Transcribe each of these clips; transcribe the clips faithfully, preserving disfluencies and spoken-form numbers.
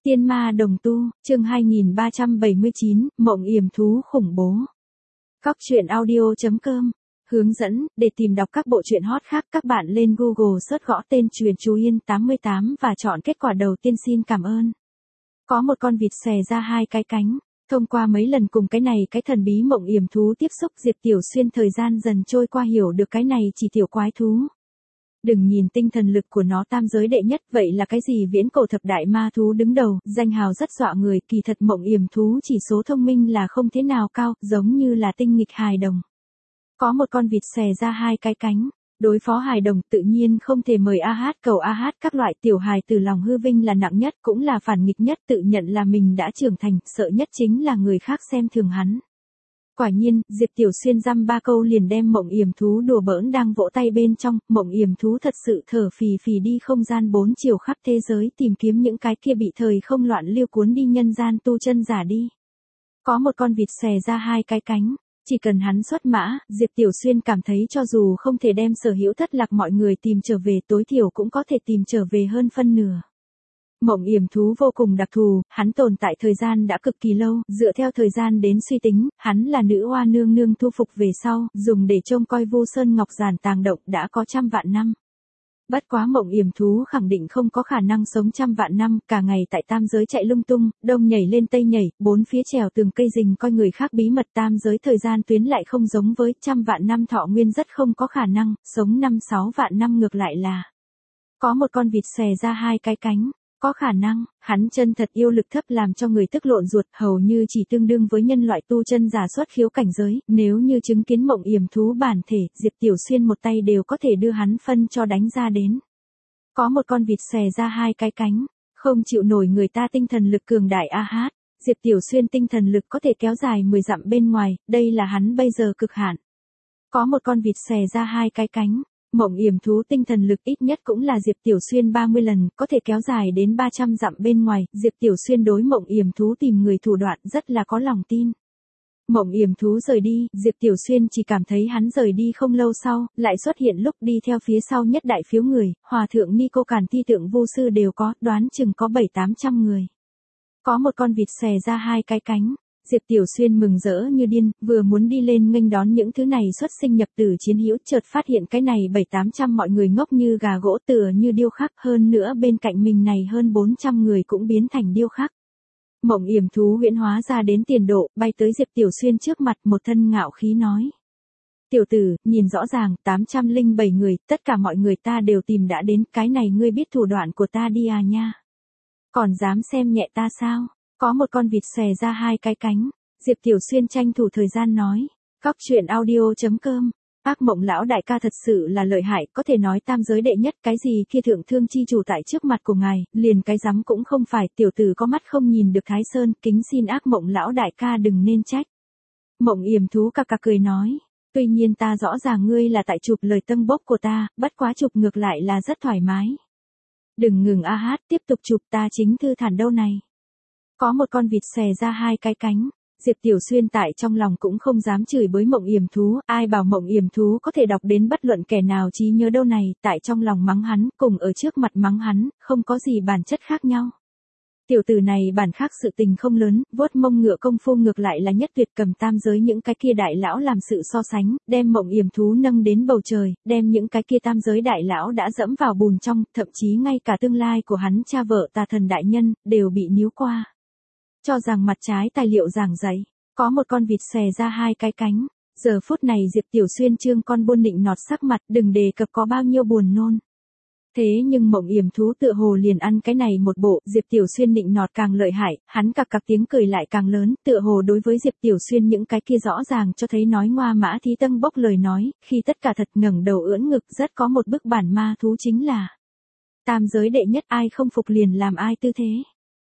Tiên ma đồng tu, chương hai nghìn ba trăm bảy mươi chín, mộng yểm thú khủng bố. Cóc truyện audio chấm com. Hướng dẫn, để tìm đọc các bộ truyện hot khác các bạn lên Google search gõ tên Truyện Chú Yên tám mươi tám và chọn kết quả đầu tiên. Xin cảm ơn. Có một con vịt xòe ra hai cái cánh. Thông qua mấy lần cùng cái này cái thần bí mộng yểm thú tiếp xúc, Diệp Tiểu Xuyên thời gian dần trôi qua hiểu được cái này chỉ tiểu quái thú. Đừng nhìn tinh thần lực của nó tam giới đệ nhất, vậy là cái gì viễn cổ thập đại ma thú đứng đầu, danh hào rất dọa người, kỳ thật mộng yểm thú chỉ số thông minh là không thế nào cao, giống như là tinh nghịch hài đồng. Có một con vịt xòe ra hai cái cánh, đối phó hài đồng tự nhiên không thể mời a hát cầu a hát các loại tiểu hài từ lòng hư vinh là nặng nhất, cũng là phản nghịch nhất, tự nhận là mình đã trưởng thành, sợ nhất chính là người khác xem thường hắn. Quả nhiên, Diệp Tiểu Xuyên dăm ba câu liền đem mộng yểm thú đùa bỡn đang vỗ tay bên trong, mộng yểm thú thật sự thở phì phì đi không gian bốn chiều khắp thế giới tìm kiếm những cái kia bị thời không loạn lưu cuốn đi nhân gian tu chân giả đi. Có một con vịt xòe ra hai cái cánh, chỉ cần hắn xuất mã, Diệp Tiểu Xuyên cảm thấy cho dù không thể đem sở hữu thất lạc mọi người tìm trở về, tối thiểu cũng có thể tìm trở về hơn phân nửa. Mộng yểm thú vô cùng đặc thù, hắn tồn tại thời gian đã cực kỳ lâu, dựa theo thời gian đến suy tính, hắn là nữ oa nương nương thu phục về sau, dùng để trông coi Vu Sơn Ngọc Giản tàng động đã có trăm vạn năm. Bất quá mộng yểm thú khẳng định không có khả năng sống trăm vạn năm, cả ngày tại tam giới chạy lung tung, đông nhảy lên tây nhảy, bốn phía trèo tường cây rình coi người khác bí mật, tam giới thời gian tuyến lại không giống với trăm vạn năm thọ nguyên rất không có khả năng, sống năm sáu vạn năm ngược lại là. Có một con vịt xòe ra hai cái cánh. Có khả năng, hắn chân thật yêu lực thấp làm cho người tức lộn ruột, hầu như chỉ tương đương với nhân loại tu chân giả xuất khiếu cảnh giới, nếu như chứng kiến mộng yểm thú bản thể, Diệp Tiểu Xuyên một tay đều có thể đưa hắn phân cho đánh ra đến. Có một con vịt xòe ra hai cái cánh, không chịu nổi người ta tinh thần lực cường đại a hát, Diệp Tiểu Xuyên tinh thần lực có thể kéo dài mười dặm bên ngoài, đây là hắn bây giờ cực hạn. Có một con vịt xòe ra hai cái cánh. Mộng yểm thú tinh thần lực ít nhất cũng là Diệp Tiểu Xuyên ba mươi lần, có thể kéo dài đến ba trăm dặm bên ngoài, Diệp Tiểu Xuyên đối mộng yểm thú tìm người thủ đoạn rất là có lòng tin. Mộng yểm thú rời đi, Diệp Tiểu Xuyên chỉ cảm thấy hắn rời đi không lâu sau, lại xuất hiện lúc đi theo phía sau nhất đại phiếu người, hòa thượng Ni Cô Càn Thi tượng Vu sư đều có, đoán chừng có bảy tám trăm người. Có một con vịt xòe ra hai cái cánh. Diệp Tiểu Xuyên mừng rỡ như điên, vừa muốn đi lên nghênh đón những thứ này xuất sinh nhập tử chiến hữu, chợt phát hiện cái này bảy tám trăm mọi người ngốc như gà gỗ, tựa như điêu khắc, hơn nữa bên cạnh mình này hơn bốn trăm người cũng biến thành điêu khắc. Mộng yểm thú huyễn hóa ra đến tiền độ, bay tới Diệp Tiểu Xuyên trước mặt, một thân ngạo khí nói: "Tiểu tử, nhìn rõ ràng, tám trăm lẻ bảy người, tất cả mọi người ta đều tìm đã đến, cái này ngươi biết thủ đoạn của ta đi à nha. Còn dám xem nhẹ ta sao?" Có một con vịt xòe ra hai cái cánh, Diệp Tiểu Xuyên tranh thủ thời gian nói, cóc truyện audio chấm com, ác mộng lão đại ca thật sự là lợi hại, có thể nói tam giới đệ nhất, cái gì kia thượng thương chi chủ tại trước mặt của ngài, liền cái rắm cũng không phải, tiểu tử có mắt không nhìn được Thái Sơn, kính xin ác mộng lão đại ca đừng nên trách. Mộng yểm thú cà cà cười nói, tuy nhiên ta rõ ràng ngươi là tại chụp lời tâm bốc của ta, bất quá chụp ngược lại là rất thoải mái. Đừng ngừng a hát, tiếp tục chụp, ta chính thư thản đâu này. Có một con vịt xòe ra hai cái cánh, Diệp Tiểu Xuyên tại trong lòng cũng không dám chửi bới mộng yểm thú, ai bảo mộng yểm thú có thể đọc đến bất luận kẻ nào trí nhớ đâu này, tại trong lòng mắng hắn, cùng ở trước mặt mắng hắn, không có gì bản chất khác nhau. Tiểu tử này bản khác sự tình không lớn, vuốt mông ngựa công phu ngược lại là nhất tuyệt, cầm tam giới những cái kia đại lão làm sự so sánh, đem mộng yểm thú nâng đến bầu trời, đem những cái kia tam giới đại lão đã dẫm vào bùn trong, thậm chí ngay cả tương lai của hắn cha vợ Tà Thần đại nhân, đều bị níu qua. Cho rằng mặt trái tài liệu giảng dạy, có một con vịt xòe ra hai cái cánh, giờ phút này Diệp Tiểu Xuyên trương con buôn nịnh nọt sắc mặt, đừng đề cập có bao nhiêu buồn nôn. Thế nhưng mộng yểm thú tựa hồ liền ăn cái này một bộ, Diệp Tiểu Xuyên nịnh nọt càng lợi hại, hắn cặc cặc tiếng cười lại càng lớn, tựa hồ đối với Diệp Tiểu Xuyên những cái kia rõ ràng cho thấy nói ngoa mã thí tâm bốc lời nói, khi tất cả thật ngẩng đầu ưỡn ngực, rất có một bức bản ma thú chính là tam giới đệ nhất, ai không phục liền làm ai tư thế.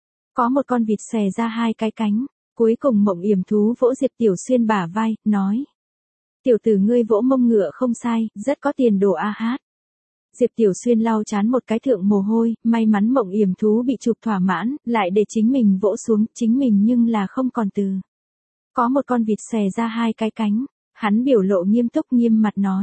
Có một con vịt xòe ra hai cái cánh, cuối cùng mộng yểm thú vỗ Diệp Tiểu Xuyên bả vai, nói: "Tiểu tử ngươi vỗ mông ngựa không sai, rất có tiền đồ a hát." Diệp Tiểu Xuyên lau chán một cái thượng mồ hôi, may mắn mộng yểm thú bị chụp thỏa mãn, lại để chính mình vỗ xuống, chính mình nhưng là không còn từ. Có một con vịt xòe ra hai cái cánh, hắn biểu lộ nghiêm túc nghiêm mặt nói: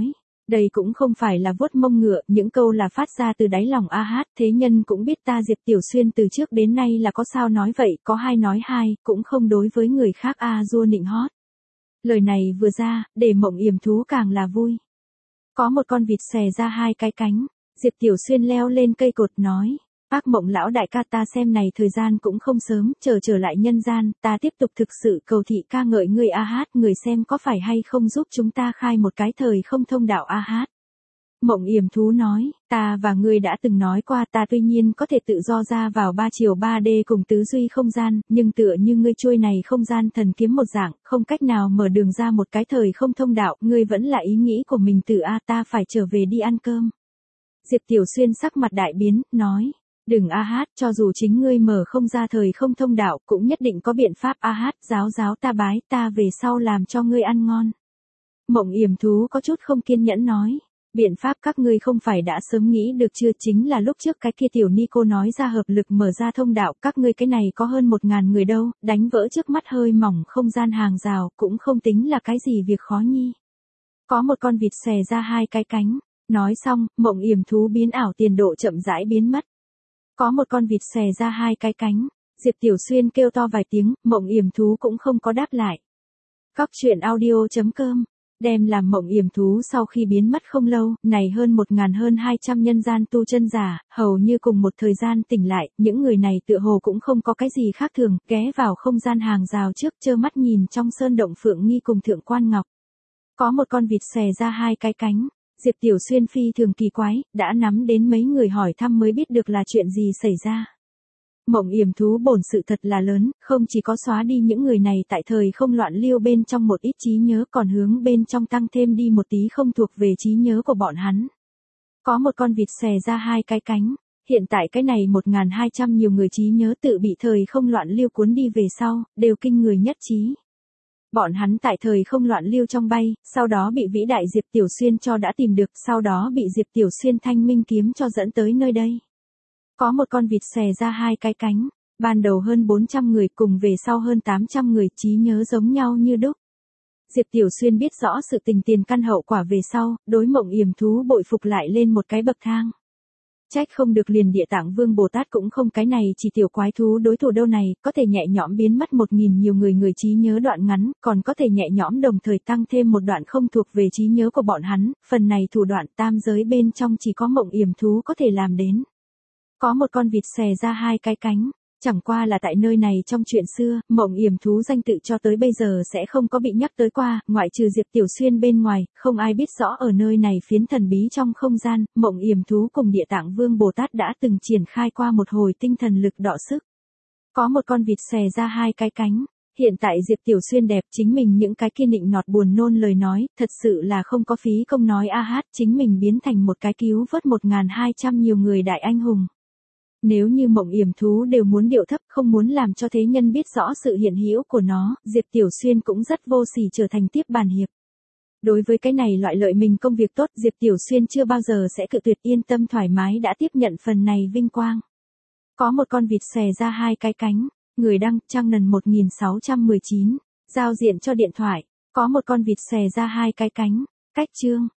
Đây cũng không phải là vuốt mông ngựa, những câu là phát ra từ đáy lòng A Hát, thế nhân cũng biết ta Diệp Tiểu Xuyên từ trước đến nay là có sao nói vậy, có hai nói hai, cũng không đối với người khác a dua nịnh hót. Lời này vừa ra, để Mộng Yểm Thú càng là vui. Có một con vịt xòe ra hai cái cánh, Diệp Tiểu Xuyên leo lên cây cột nói, Ác Mộng lão đại ca, ta xem này thời gian cũng không sớm, chờ trở lại nhân gian, ta tiếp tục thực sự cầu thị ca ngợi ngươi A Hát, người xem có phải hay không giúp chúng ta khai một cái thời không thông đạo A Hát. Mộng Yểm Thú nói, ta và ngươi đã từng nói qua, ta tuy nhiên có thể tự do ra vào ba chiều ba D cùng tứ duy không gian, nhưng tựa như ngươi trôi này không gian thần kiếm một dạng, không cách nào mở đường ra một cái thời không thông đạo, ngươi vẫn là ý nghĩ của mình từ A, ta phải trở về đi ăn cơm. Diệp Tiểu Xuyên sắc mặt đại biến, nói, đừng A Hát, cho dù chính ngươi mở không ra thời không thông đạo, cũng nhất định có biện pháp A Hát, giáo giáo ta bái, ta về sau làm cho ngươi ăn ngon. Mộng Yểm Thú có chút không kiên nhẫn nói, biện pháp các ngươi không phải đã sớm nghĩ được chưa, chính là lúc trước cái kia tiểu ni cô nói ra hợp lực mở ra thông đạo, các ngươi cái này có hơn một ngàn người đâu, đánh vỡ trước mắt hơi mỏng không gian hàng rào, cũng không tính là cái gì việc khó nhi. Có một con vịt xòe ra hai cái cánh, nói xong, Mộng Yểm Thú biến ảo tiền độ chậm rãi biến mất. Có một con vịt xòe ra hai cái cánh, Diệp Tiểu Xuyên kêu to vài tiếng, Mộng Yểm Thú cũng không có đáp lại. Cóc truyện audio chấm com đem làm Mộng Yểm Thú sau khi biến mất không lâu, này hơn một ngàn hơn hai trăm nhân gian tu chân giả, hầu như cùng một thời gian tỉnh lại, những người này tựa hồ cũng không có cái gì khác thường, ghé vào không gian hàng rào trước, trơ mắt nhìn trong sơn động Phượng Nghi cùng Thượng Quan Ngọc. Có một con vịt xòe ra hai cái cánh, Diệp Tiểu Xuyên phi thường kỳ quái, đã nắm đến mấy người hỏi thăm mới biết được là chuyện gì xảy ra. Mộng Yểm Thú bổn sự thật là lớn, không chỉ có xóa đi những người này tại thời không loạn lưu bên trong một ít trí nhớ, còn hướng bên trong tăng thêm đi một tí không thuộc về trí nhớ của bọn hắn. Có một con vịt xòe ra hai cái cánh, hiện tại cái này một nghìn hai trăm nhiều người trí nhớ tự bị thời không loạn lưu cuốn đi về sau, đều kinh người nhất trí. Bọn hắn tại thời không loạn lưu trong bay, sau đó bị vĩ đại Diệp Tiểu Xuyên cho đã tìm được, sau đó bị Diệp Tiểu Xuyên thanh minh kiếm cho dẫn tới nơi đây. Có một con vịt xòe ra hai cái cánh, ban đầu hơn bốn trăm người cùng về sau hơn tám trăm người, trí nhớ giống nhau như đúc. Diệp Tiểu Xuyên biết rõ sự tình tiền căn hậu quả về sau, đối Mộng Yểm Thú bội phục lại lên một cái bậc thang. Trách không được liền Địa Tạng Vương Bồ Tát cũng không cái này chỉ tiểu quái thú đối thủ đâu này, có thể nhẹ nhõm biến mất một nghìn nhiều người người trí nhớ đoạn ngắn, còn có thể nhẹ nhõm đồng thời tăng thêm một đoạn không thuộc về trí nhớ của bọn hắn, phần này thủ đoạn tam giới bên trong chỉ có Mộng Yểm Thú có thể làm đến. Có một con vịt xòe ra hai cái cánh, chẳng qua là tại nơi này trong chuyện xưa, Mộng Yểm Thú danh tự cho tới bây giờ sẽ không có bị nhắc tới qua, ngoại trừ Diệp Tiểu Xuyên bên ngoài, không ai biết rõ ở nơi này phiến thần bí trong không gian, Mộng Yểm Thú cùng Địa Tạng Vương Bồ Tát đã từng triển khai qua một hồi tinh thần lực đọ sức. Có một con vịt xòe ra hai cái cánh, hiện tại Diệp Tiểu Xuyên đẹp, chính mình những cái kia nịnh nọt buồn nôn lời nói, thật sự là không có phí công nói A Hát, chính mình biến thành một cái cứu vớt một nghìn hai trăm nhiều người đại anh hùng. Nếu như Mộng Yểm Thú đều muốn điệu thấp, không muốn làm cho thế nhân biết rõ sự hiện hữu của nó, Diệp Tiểu Xuyên cũng rất vô sỉ trở thành tiếp bàn hiệp. Đối với cái này loại lợi mình công việc tốt, Diệp Tiểu Xuyên chưa bao giờ sẽ cự tuyệt, yên tâm thoải mái đã tiếp nhận phần này vinh quang. Có một con vịt xòe ra hai cái cánh, người đăng, Trang Nần một nghìn sáu trăm mười chín, giao diện cho điện thoại, có một con vịt xòe ra hai cái cánh, cách chương.